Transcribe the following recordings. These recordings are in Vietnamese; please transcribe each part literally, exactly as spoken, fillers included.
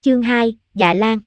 Chương hai, Dạ Lan.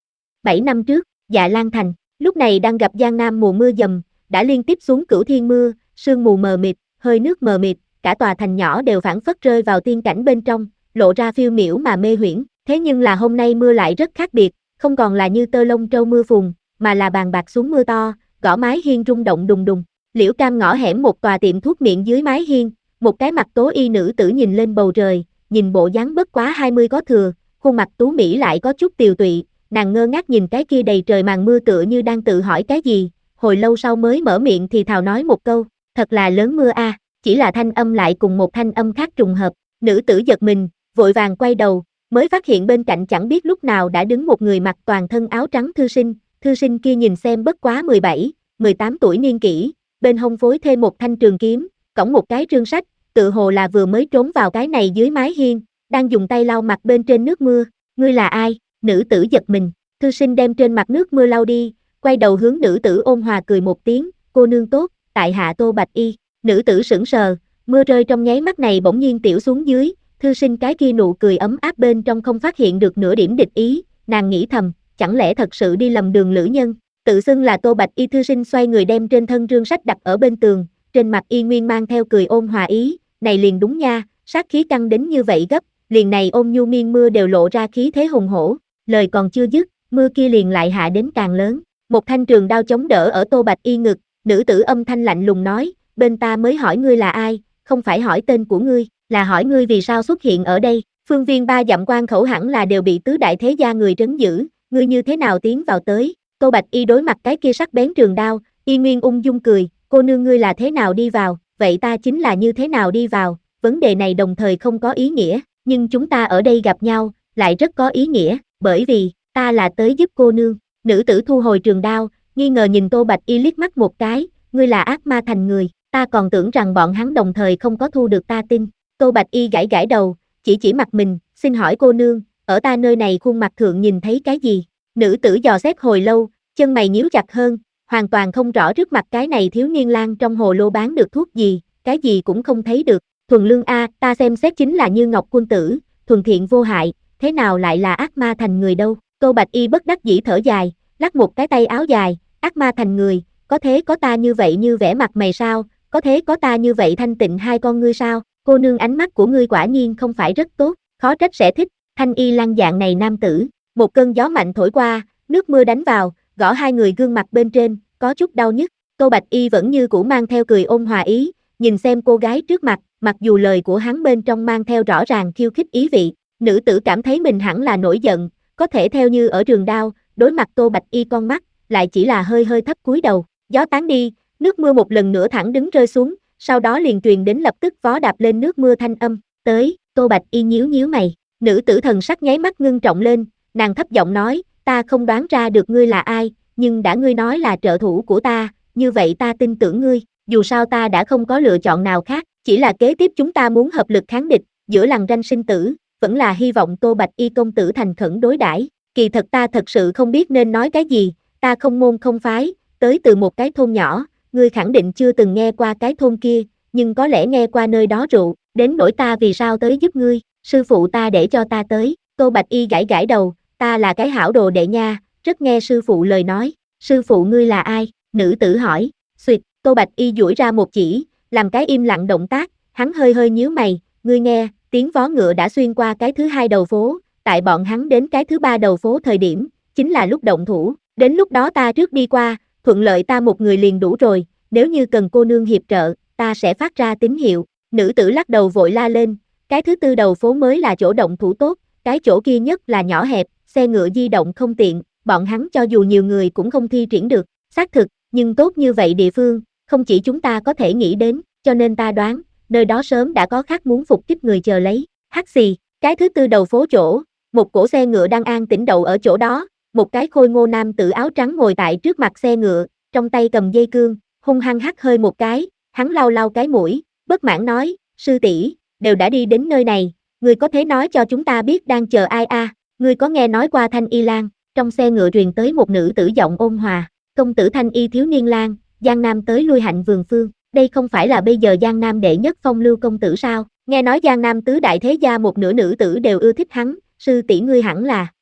Bảy năm trước, Dạ Lan thành, lúc này đang gặp Giang Nam mùa mưa dầm, đã liên tiếp xuống cửu thiên mưa, sương mù mờ mịt, hơi nước mờ mịt, cả tòa thành nhỏ đều phảng phất rơi vào tiên cảnh bên trong, lộ ra phiêu miểu mà mê huyễn. Thế nhưng là hôm nay mưa lại rất khác biệt, không còn là như tơ lông trâu mưa phùn, mà là bàn bạc xuống mưa to, gõ mái hiên rung động đùng đùng. Liễu Cam ngõ hẻm một tòa tiệm thuốc miệng dưới mái hiên, một cái mặt tố y nữ tử nhìn lên bầu trời, nhìn bộ dáng bất quá hai mươi có thừa, khuôn mặt tú mỹ lại có chút tiều tụy, nàng ngơ ngác nhìn cái kia đầy trời màn mưa tựa như đang tự hỏi cái gì, hồi lâu sau mới mở miệng thì thào nói một câu, thật là lớn mưa a, à. Chỉ là thanh âm lại cùng một thanh âm khác trùng hợp, nữ tử giật mình, vội vàng quay đầu, mới phát hiện bên cạnh chẳng biết lúc nào đã đứng một người mặc toàn thân áo trắng thư sinh, thư sinh kia nhìn xem bất quá mười bảy, mười tám tuổi niên kỷ, bên hông phối thêm một thanh trường kiếm, cõng một cái trương sách, tự hồ là vừa mới trốn vào cái này dưới mái hiên, đang dùng tay lau mặt bên trên nước mưa, ngươi là ai? Nữ tử giật mình, thư sinh đem trên mặt nước mưa lau đi, quay đầu hướng nữ tử ôn hòa cười một tiếng, cô nương tốt, tại hạ Tô Bạch Y. Nữ tử sững sờ, mưa rơi trong nháy mắt này bỗng nhiên tiểu xuống dưới, thư sinh cái kia nụ cười ấm áp bên trong không phát hiện được nửa điểm địch ý, nàng nghĩ thầm, chẳng lẽ thật sự đi lầm đường lữ nhân. Tự xưng là Tô Bạch Y thư sinh xoay người đem trên thân rương sách đặt ở bên tường, trên mặt y nguyên mang theo cười ôn hòa ý, này liền đúng nha, sát khí căng đến như vậy gấp, liền này ôn nhu miên mưa đều lộ ra khí thế hùng hổ, lời còn chưa dứt, mưa kia liền lại hạ đến càng lớn, một thanh trường đao chống đỡ ở Tô Bạch Y ngực, nữ tử âm thanh lạnh lùng nói, bên ta mới hỏi ngươi là ai, không phải hỏi tên của ngươi, là hỏi ngươi vì sao xuất hiện ở đây, phương viên ba dặm quan khẩu hẳn là đều bị tứ đại thế gia người trấn giữ, ngươi như thế nào tiến vào tới. Tô Bạch Y đối mặt cái kia sắc bén trường đao, y nguyên ung dung cười, cô nương ngươi là thế nào đi vào, vậy ta chính là như thế nào đi vào, vấn đề này đồng thời không có ý nghĩa, nhưng chúng ta ở đây gặp nhau, lại rất có ý nghĩa, bởi vì, ta là tới giúp cô nương. Nữ tử thu hồi trường đao, nghi ngờ nhìn Tô Bạch Y liếc mắt một cái, ngươi là ác ma thành người, ta còn tưởng rằng bọn hắn đồng thời không có thu được ta tin. Tô Bạch Y gãi gãi đầu, chỉ chỉ mặt mình, xin hỏi cô nương, ở ta nơi này khuôn mặt thượng nhìn thấy cái gì? Nữ tử dò xét hồi lâu, chân mày nhíu chặt hơn, hoàn toàn không rõ trước mặt cái này thiếu niên lang trong hồ lô bán được thuốc gì, cái gì cũng không thấy được. Thuần lương a, ta xem xét chính là Như Ngọc quân tử, thuần thiện vô hại, thế nào lại là ác ma thành người đâu? Tô Bạch Y bất đắc dĩ thở dài, lắc một cái tay áo dài, ác ma thành người, có thế có ta như vậy như vẻ mặt mày sao, có thế có ta như vậy thanh tịnh hai con ngươi sao? Cô nương ánh mắt của ngươi quả nhiên không phải rất tốt, khó trách sẽ thích, thanh y lang dạng này nam tử. Một cơn gió mạnh thổi qua, nước mưa đánh vào, gõ hai người gương mặt bên trên, có chút đau nhức. Tô Bạch Y vẫn như cũ mang theo cười ôn hòa ý, nhìn xem cô gái trước mặt, mặc dù lời của hắn bên trong mang theo rõ ràng khiêu khích ý vị, nữ tử cảm thấy mình hẳn là nổi giận, có thể theo như ở trường đao, đối mặt Tô Bạch Y con mắt, lại chỉ là hơi hơi thấp cúi đầu. Gió tán đi, nước mưa một lần nữa thẳng đứng rơi xuống, sau đó liền truyền đến lập tức vó đạp lên nước mưa thanh âm, tới. Tô Bạch Y nhíu nhíu mày, nữ tử thần sắc nháy mắt ngưng trọng lên, nàng thấp giọng nói, ta không đoán ra được ngươi là ai, nhưng đã ngươi nói là trợ thủ của ta, như vậy ta tin tưởng ngươi, dù sao ta đã không có lựa chọn nào khác, chỉ là kế tiếp chúng ta muốn hợp lực kháng địch, giữa lằn ranh sinh tử, vẫn là hy vọng Tô Bạch Y công tử thành khẩn đối đãi. Kỳ thật ta thật sự không biết nên nói cái gì, ta không môn không phái, tới từ một cái thôn nhỏ, ngươi khẳng định chưa từng nghe qua cái thôn kia, nhưng có lẽ nghe qua nơi đó rượu, đến nỗi ta vì sao tới giúp ngươi, sư phụ ta để cho ta tới. Tô Bạch Y gãi gãi đầu, ta là cái hảo đồ đệ nha, rất nghe sư phụ lời nói, sư phụ ngươi là ai? Nữ tử hỏi, xuyệt, Tô Bạch Y duỗi ra một chỉ, làm cái im lặng động tác, hắn hơi hơi nhíu mày, ngươi nghe, tiếng vó ngựa đã xuyên qua cái thứ hai đầu phố, tại bọn hắn đến cái thứ ba đầu phố thời điểm, chính là lúc động thủ, đến lúc đó ta trước đi qua, thuận lợi ta một người liền đủ rồi, nếu như cần cô nương hiệp trợ, ta sẽ phát ra tín hiệu. Nữ tử lắc đầu vội la lên, cái thứ tư đầu phố mới là chỗ động thủ tốt, cái chỗ kia nhất là nhỏ hẹp, xe ngựa di động không tiện, bọn hắn cho dù nhiều người cũng không thi triển được, xác thực, nhưng tốt như vậy địa phương, không chỉ chúng ta có thể nghĩ đến, cho nên ta đoán, nơi đó sớm đã có khác muốn phục kích người chờ lấy. Hắc xì, cái thứ tư đầu phố chỗ, một cỗ xe ngựa đang an tĩnh đậu ở chỗ đó, một cái khôi ngô nam tử áo trắng ngồi tại trước mặt xe ngựa, trong tay cầm dây cương, hung hăng hắt hơi một cái, hắn lau lau cái mũi, bất mãn nói, sư tỷ, đều đã đi đến nơi này, ngươi có thể nói cho chúng ta biết đang chờ ai a? À? Ngươi có nghe nói qua Thanh Y Lang? Trong xe ngựa truyền tới một nữ tử giọng ôn hòa, công tử Thanh Y thiếu niên lang, Giang Nam tới lui hạnh vườn phương, đây không phải là bây giờ Giang Nam đệ nhất phong lưu công tử sao? Nghe nói Giang Nam tứ đại thế gia một nửa nữ tử đều ưa thích hắn, sư tỷ ngươi hẳn là,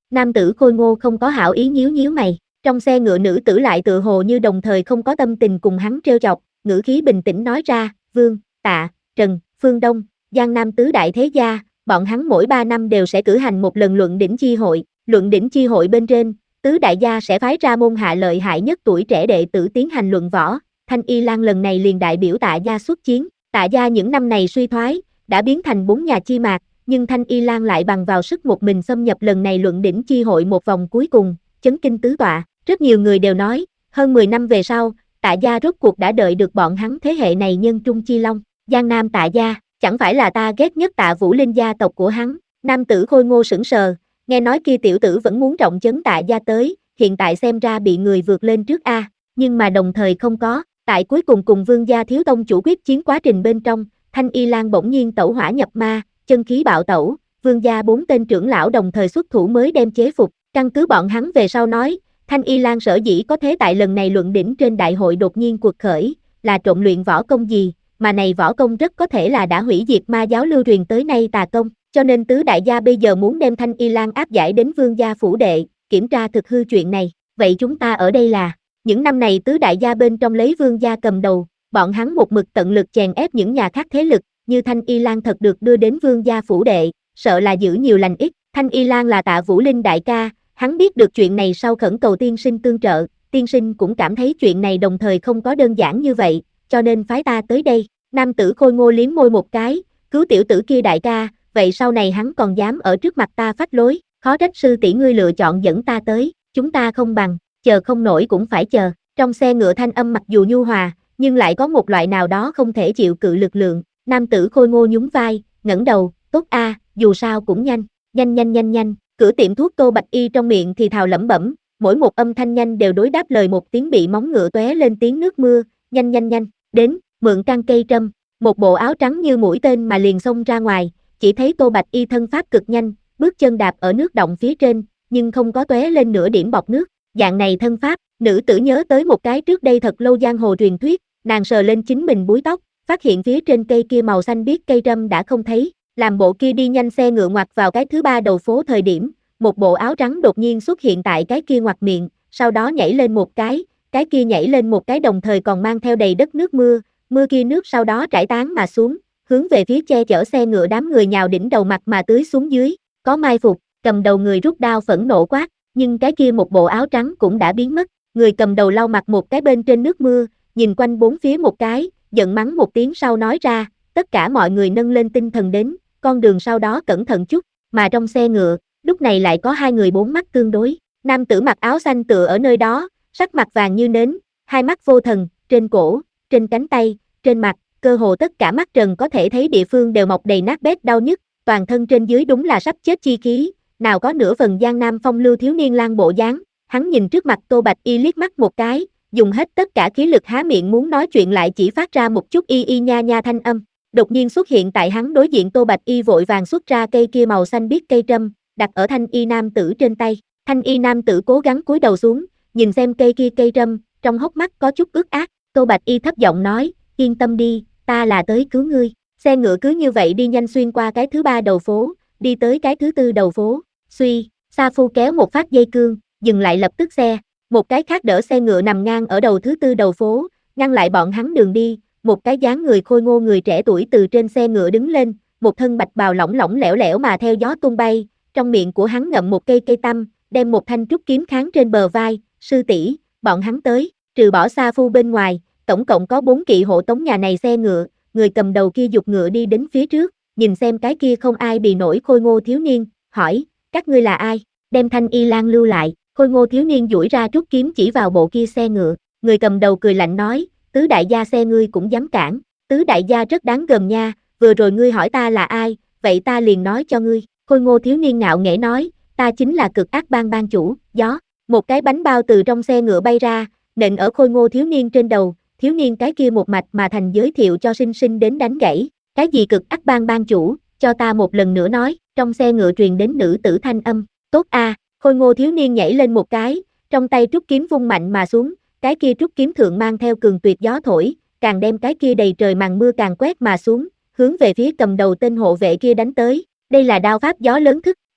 Nam tử khôi ngô không có hảo ý nhíu nhíu mày, trong xe ngựa nữ tử lại tự hồ như đồng thời không có tâm tình cùng hắn trêu chọc, ngữ khí bình tĩnh nói ra, Vương, Tạ, Trần, Phương Đông, Giang Nam tứ đại thế gia, bọn hắn mỗi ba năm đều sẽ cử hành một lần luận đỉnh chi hội, luận đỉnh chi hội bên trên, tứ đại gia sẽ phái ra môn hạ lợi hại nhất tuổi trẻ đệ tử tiến hành luận võ, Thanh Y Lan lần này liền đại biểu Tạ gia xuất chiến, Tạ gia những năm này suy thoái, đã biến thành bốn nhà chi mạc, nhưng Thanh Y Lan lại bằng vào sức một mình xâm nhập lần này luận đỉnh chi hội một vòng cuối cùng, chấn kinh tứ tọa, rất nhiều người đều nói, hơn mười năm về sau, Tạ gia rốt cuộc đã đợi được bọn hắn thế hệ này nhân trung chi long, Giang Nam Tạ gia, chẳng phải là ta ghét nhất Tạ Vũ Linh gia tộc của hắn, nam tử khôi ngô sững sờ, nghe nói kia tiểu tử vẫn muốn trọng chấn Tạ gia tới, hiện tại xem ra bị người vượt lên trước a, nhưng mà đồng thời không có, tại cuối cùng cùng Vương gia thiếu tông chủ quyết chiến quá trình bên trong, Thanh Y Lan bỗng nhiên tẩu hỏa nhập ma, chân khí bạo tẩu, Vương gia bốn tên trưởng lão đồng thời xuất thủ mới đem chế phục, căn cứ bọn hắn về sau nói, Thanh Y Lan sở dĩ có thế tại lần này luận đỉnh trên đại hội đột nhiên cuộc khởi, là trộn luyện võ công gì, mà này võ công rất có thể là đã hủy diệt ma giáo lưu truyền tới nay tà công, cho nên tứ đại gia bây giờ muốn đem Thanh Y Lan áp giải đến Vương gia phủ đệ, kiểm tra thực hư chuyện này, vậy chúng ta ở đây là, những năm này tứ đại gia bên trong lấy Vương gia cầm đầu, bọn hắn một mực tận lực chèn ép những nhà khác thế lực, như Thanh Y Lan thật được đưa đến Vương gia phủ đệ, sợ là giữ nhiều lành ít, Thanh Y Lan là Tạ Vũ Linh đại ca, hắn biết được chuyện này sau khẩn cầu tiên sinh tương trợ, tiên sinh cũng cảm thấy chuyện này đồng thời không có đơn giản như vậy, cho nên phái ta tới đây, nam tử khôi ngô liếm môi một cái, cứu tiểu tử kia đại ca, vậy sau này hắn còn dám ở trước mặt ta phách lối, khó trách sư tỷ ngươi lựa chọn dẫn ta tới, chúng ta không bằng, chờ không nổi cũng phải chờ, trong xe ngựa thanh âm mặc dù nhu hòa, nhưng lại có một loại nào đó không thể chịu cự lực lượng, nam tử khôi ngô nhún vai, ngẩng đầu, tốt a, dù sao cũng nhanh, nhanh nhanh nhanh nhanh, cửa tiệm thuốc Tô Bạch Y trong miệng thì thào lẩm bẩm, mỗi một âm thanh nhanh đều đối đáp lời một tiếng bị móng ngựa tóe lên tiếng nước mưa, nhanh nhanh nhanh, đến, mượn căn cây trâm, một bộ áo trắng như mũi tên mà liền xông ra ngoài, chỉ thấy Tô Bạch Y thân pháp cực nhanh, bước chân đạp ở nước động phía trên, nhưng không có tóe lên nửa điểm bọt nước, dạng này thân pháp, nữ tử nhớ tới một cái trước đây thật lâu giang hồ truyền thuyết, nàng sờ lên chính mình búi tóc, phát hiện phía trên cây kia màu xanh biếc cây trâm đã không thấy, làm bộ kia đi nhanh xe ngựa ngoặt vào cái thứ ba đầu phố thời điểm, một bộ áo trắng đột nhiên xuất hiện tại cái kia ngoặt miệng, sau đó nhảy lên một cái, cái kia nhảy lên một cái đồng thời còn mang theo đầy đất nước mưa, mưa kia nước sau đó trải tán mà xuống, hướng về phía che chở xe ngựa đám người nhào đỉnh đầu mặt mà tưới xuống dưới, có mai phục, cầm đầu người rút đao phẫn nộ quát, nhưng cái kia một bộ áo trắng cũng đã biến mất, người cầm đầu lau mặt một cái bên trên nước mưa, nhìn quanh bốn phía một cái, giận mắng một tiếng sau nói ra, tất cả mọi người nâng lên tinh thần đến, con đường sau đó cẩn thận chút, mà trong xe ngựa, lúc này lại có hai người bốn mắt tương đối, nam tử mặc áo xanh tựa ở nơi đó, sắc mặt vàng như nến, hai mắt vô thần, trên cổ, trên cánh tay, trên mặt, cơ hồ tất cả mắt trần có thể thấy địa phương đều mọc đầy nát bét đau nhức, toàn thân trên dưới đúng là sắp chết chi khí, nào có nửa phần Giang Nam phong lưu thiếu niên lang bộ dáng, hắn nhìn trước mặt Tô Bạch Y liếc mắt một cái, dùng hết tất cả khí lực há miệng muốn nói chuyện lại chỉ phát ra một chút y y nha nha thanh âm, đột nhiên xuất hiện tại hắn đối diện Tô Bạch Y vội vàng xuất ra cây kia màu xanh biếc cây trâm, đặt ở thanh y nam tử trên tay, thanh y nam tử cố gắng cúi đầu xuống, nhìn xem cây kia cây trâm, trong hốc mắt có chút ướt át, Tô Bạch Y thấp giọng nói, yên tâm đi, ta là tới cứu ngươi, xe ngựa cứ như vậy đi nhanh xuyên qua cái thứ ba đầu phố, đi tới cái thứ tư đầu phố, suy, Sa Phu kéo một phát dây cương, dừng lại lập tức xe, một cái khác đỡ xe ngựa nằm ngang ở đầu thứ tư đầu phố, ngăn lại bọn hắn đường đi, một cái dáng người khôi ngô người trẻ tuổi từ trên xe ngựa đứng lên, một thân bạch bào lỏng lỏng lẻo lẻo mà theo gió tung bay, trong miệng của hắn ngậm một cây cây tăm, đem một thanh trúc kiếm kháng trên bờ vai, sư tỷ, bọn hắn tới, trừ bỏ Sa Phu bên ngoài, tổng cộng có bốn kỵ hộ tống nhà này xe ngựa, người cầm đầu kia giục ngựa đi đến phía trước, nhìn xem cái kia không ai bì nổi khôi ngô thiếu niên, hỏi, các ngươi là ai, đem Thanh Y Lan lưu lại, khôi ngô thiếu niên duỗi ra trúc kiếm chỉ vào bộ kia xe ngựa, người cầm đầu cười lạnh nói, tứ đại gia xe ngươi cũng dám cản, tứ đại gia rất đáng gờm nha, vừa rồi ngươi hỏi ta là ai, vậy ta liền nói cho ngươi, khôi ngô thiếu niên ngạo nghễ nói, ta chính là Cực Ác Bang bang chủ, gió, một cái bánh bao từ trong xe ngựa bay ra, nện ở khôi ngô thiếu niên trên đầu, thiếu niên cái kia một mạch mà thành giới thiệu cho sinh sinh đến đánh gãy, cái gì Cực Ác Bang bang chủ, cho ta một lần nữa nói, trong xe ngựa truyền đến nữ tử thanh âm, tốt a, khôi ngô thiếu niên nhảy lên một cái, trong tay trúc kiếm vung mạnh mà xuống, cái kia trúc kiếm thượng mang theo cường tuyệt gió thổi, càng đem cái kia đầy trời màn mưa càng quét mà xuống, hướng về phía cầm đầu tên hộ vệ kia đánh tới, đây là đao pháp gió lớn thức,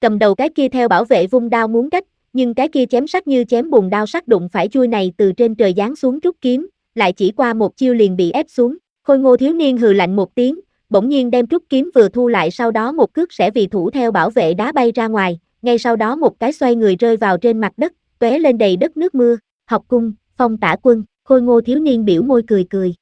cầm đầu cái kia theo bảo vệ vung đao muốn cách, nhưng cái kia chém sắc như chém bùn đao sắc đụng phải chui này từ trên trời giáng xuống trúc kiếm, lại chỉ qua một chiêu liền bị ép xuống. Khôi Ngô thiếu niên hừ lạnh một tiếng, bỗng nhiên đem trúc kiếm vừa thu lại, sau đó một cước sẽ vì thủ theo bảo vệ đá bay ra ngoài, ngay sau đó một cái xoay người rơi vào trên mặt đất, tóe lên đầy đất nước mưa. Học cung, Phong Tả Quân. Khôi Ngô thiếu niên biểu môi cười cười,